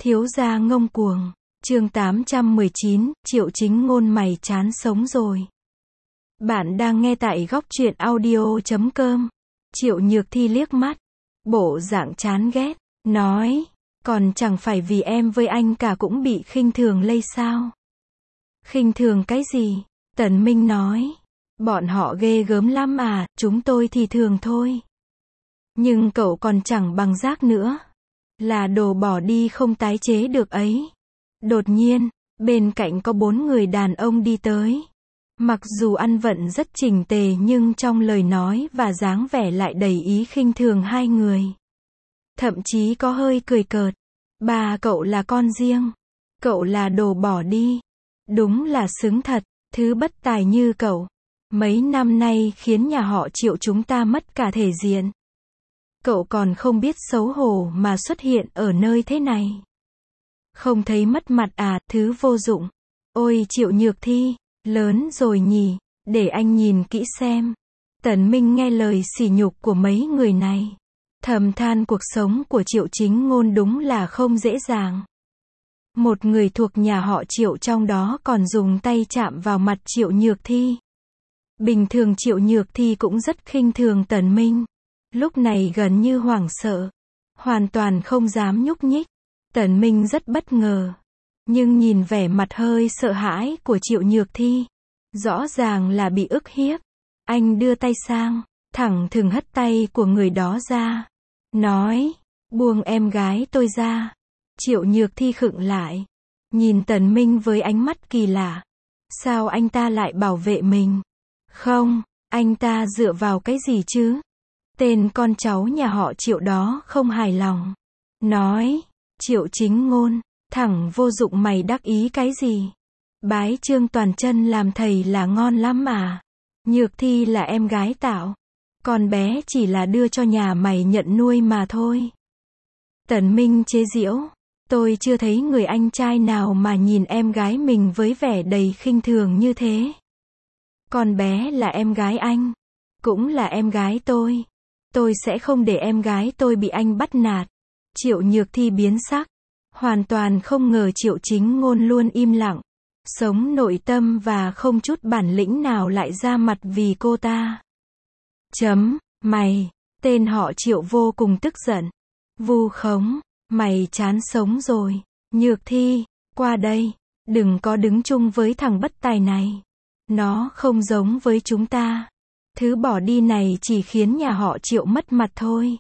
Thiếu gia ngông cuồng. Chương 819, Triệu Chính Ngôn mày chán sống rồi. Bạn đang nghe tại góc truyện audio.com. Triệu Nhược Thi liếc mắt, bộ dạng chán ghét, nói, còn chẳng phải vì em với anh cả cũng bị khinh thường lây sao? Khinh thường cái gì? Tần Minh nói, bọn họ ghê gớm lắm à, chúng tôi thì thường thôi. Nhưng cậu còn chẳng bằng rác nữa. Là đồ bỏ đi không tái chế được ấy. Đột nhiên, bên cạnh có 4 người đàn ông đi tới. Mặc dù ăn vận rất chỉnh tề nhưng trong lời nói và dáng vẻ lại đầy ý khinh thường hai người. Thậm chí có hơi cười cợt. Bà cậu là con riêng. Cậu là đồ bỏ đi. Đúng là xứng thật, thứ bất tài như cậu. Mấy năm nay khiến nhà họ Triệu chúng ta mất cả thể diện. Cậu còn không biết xấu hổ mà xuất hiện ở nơi thế này. Không thấy mất mặt à, thứ vô dụng. Ôi Triệu Nhược Thi, lớn rồi nhỉ, để anh nhìn kỹ xem. Tần Minh nghe lời sỉ nhục của mấy người này. Thầm than cuộc sống của Triệu Chính Ngôn đúng là không dễ dàng. Một người thuộc nhà họ Triệu trong đó còn dùng tay chạm vào mặt Triệu Nhược Thi. Bình thường Triệu Nhược Thi cũng rất khinh thường Tần Minh. Lúc này gần như hoảng sợ. Hoàn toàn không dám nhúc nhích. Tần Minh rất bất ngờ. Nhưng nhìn vẻ mặt hơi sợ hãi của Triệu Nhược Thi. Rõ ràng là bị ức hiếp. Anh đưa tay sang, thẳng thừng hất tay của người đó ra. Nói, buông em gái tôi ra. Triệu Nhược Thi khựng lại. Nhìn Tần Minh với ánh mắt kỳ lạ. Sao anh ta lại bảo vệ mình? Không, anh ta dựa vào cái gì chứ? Tên con cháu nhà họ Triệu đó không hài lòng. Nói, Triệu Chính Ngôn, thẳng vô dụng mày đắc ý cái gì? Bái Trương toàn chân làm thầy là ngon lắm mà. Nhược Thi là em gái tạo. Con bé chỉ là đưa cho nhà mày nhận nuôi mà thôi. Tần Minh chế giễu. Tôi chưa thấy người anh trai nào mà nhìn em gái mình với vẻ đầy khinh thường như thế. Con bé là em gái anh. Cũng là em gái tôi. Tôi sẽ không để em gái tôi bị anh bắt nạt. Triệu Nhược Thi biến sắc. Hoàn toàn không ngờ Triệu Chính Ngôn luôn im lặng. Sống nội tâm và không chút bản lĩnh nào lại ra mặt vì cô ta. Mày, tên họ Triệu vô cùng tức giận. Vu khống, mày chán sống rồi. Nhược Thi, qua đây. Đừng có đứng chung với thằng bất tài này. Nó không giống với chúng ta. Thứ bỏ đi này chỉ khiến nhà họ Triệu mất mặt thôi.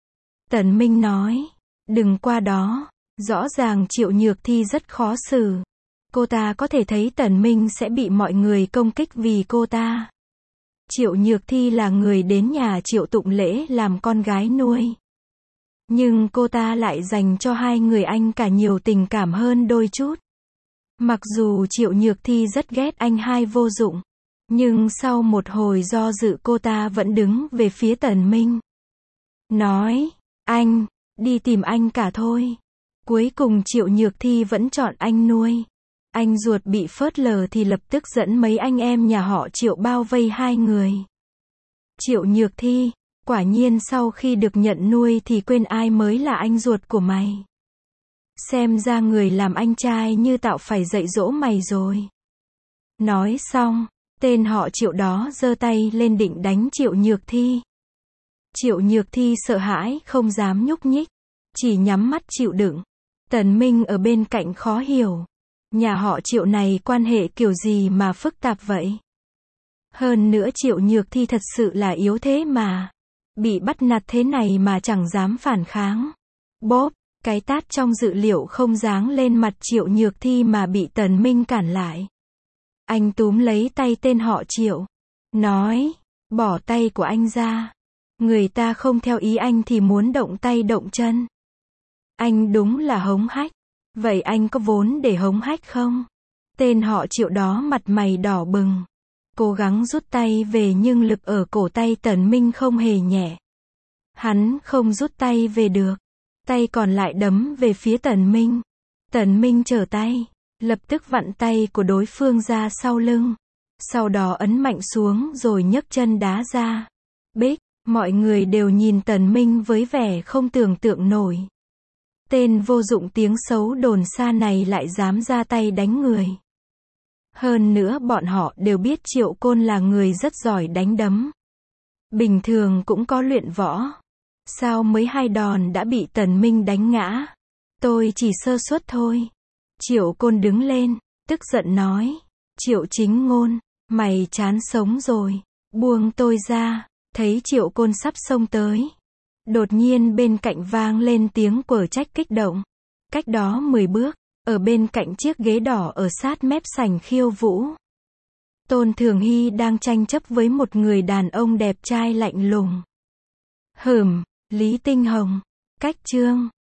Tần Minh nói, đừng qua đó. Rõ ràng Triệu Nhược Thi rất khó xử. Cô ta có thể thấy Tần Minh sẽ bị mọi người công kích vì cô ta. Triệu Nhược Thi là người đến nhà Triệu tụng lễ làm con gái nuôi. Nhưng cô ta lại dành cho hai người anh cả nhiều tình cảm hơn đôi chút. Mặc dù Triệu Nhược Thi rất ghét anh hai vô dụng. Nhưng sau một hồi do dự cô ta vẫn đứng về phía Tần Minh. Nói, anh, đi tìm anh cả thôi. Cuối cùng Triệu Nhược Thi vẫn chọn anh nuôi. Anh ruột bị phớt lờ thì lập tức dẫn mấy anh em nhà họ Triệu bao vây hai người. Triệu Nhược Thi, quả nhiên sau khi được nhận nuôi thì quên ai mới là anh ruột của mày. Xem ra người làm anh trai như tạo phải dạy dỗ mày rồi. Nói xong, tên họ Triệu đó giơ tay lên định đánh Triệu Nhược Thi. Triệu Nhược Thi sợ hãi không dám nhúc nhích. Chỉ nhắm mắt chịu đựng. Tần Minh ở bên cạnh khó hiểu. Nhà họ Triệu này quan hệ kiểu gì mà phức tạp vậy? Hơn nữa Triệu Nhược Thi thật sự là yếu thế mà. Bị bắt nạt thế này mà chẳng dám phản kháng. Bóp, cái tát trong dự liệu không giáng lên mặt Triệu Nhược Thi mà bị Tần Minh cản lại. Anh túm lấy tay tên họ Triệu. Nói, bỏ tay của anh ra. Người ta không theo ý anh thì muốn động tay động chân. Anh đúng là hống hách. Vậy anh có vốn để hống hách không? Tên họ Triệu đó mặt mày đỏ bừng. Cố gắng rút tay về nhưng lực ở cổ tay Tần Minh không hề nhẹ. Hắn không rút tay về được. Tay còn lại đấm về phía Tần Minh. Tần Minh trở tay. Lập tức vặn tay của đối phương ra sau lưng. Sau đó ấn mạnh xuống rồi nhấc chân đá ra. Bích, mọi người đều nhìn Tần Minh với vẻ không tưởng tượng nổi. Tên vô dụng tiếng xấu đồn xa này lại dám ra tay đánh người. Hơn nữa bọn họ đều biết Triệu Côn là người rất giỏi đánh đấm. Bình thường cũng có luyện võ. Sao mới 2 đòn đã bị Tần Minh đánh ngã? Tôi chỉ sơ suất thôi. Triệu Côn đứng lên, tức giận nói. Triệu Chính Ngôn, mày chán sống rồi. Buông tôi ra. Thấy Triệu Côn sắp xông tới. Đột nhiên bên cạnh vang lên tiếng quở trách kích động. Cách đó 10 bước, ở bên cạnh chiếc ghế đỏ ở sát mép sảnh khiêu vũ. Tôn Thường Hy đang tranh chấp với một người đàn ông đẹp trai lạnh lùng. Lý Tinh Hồng. Cách chương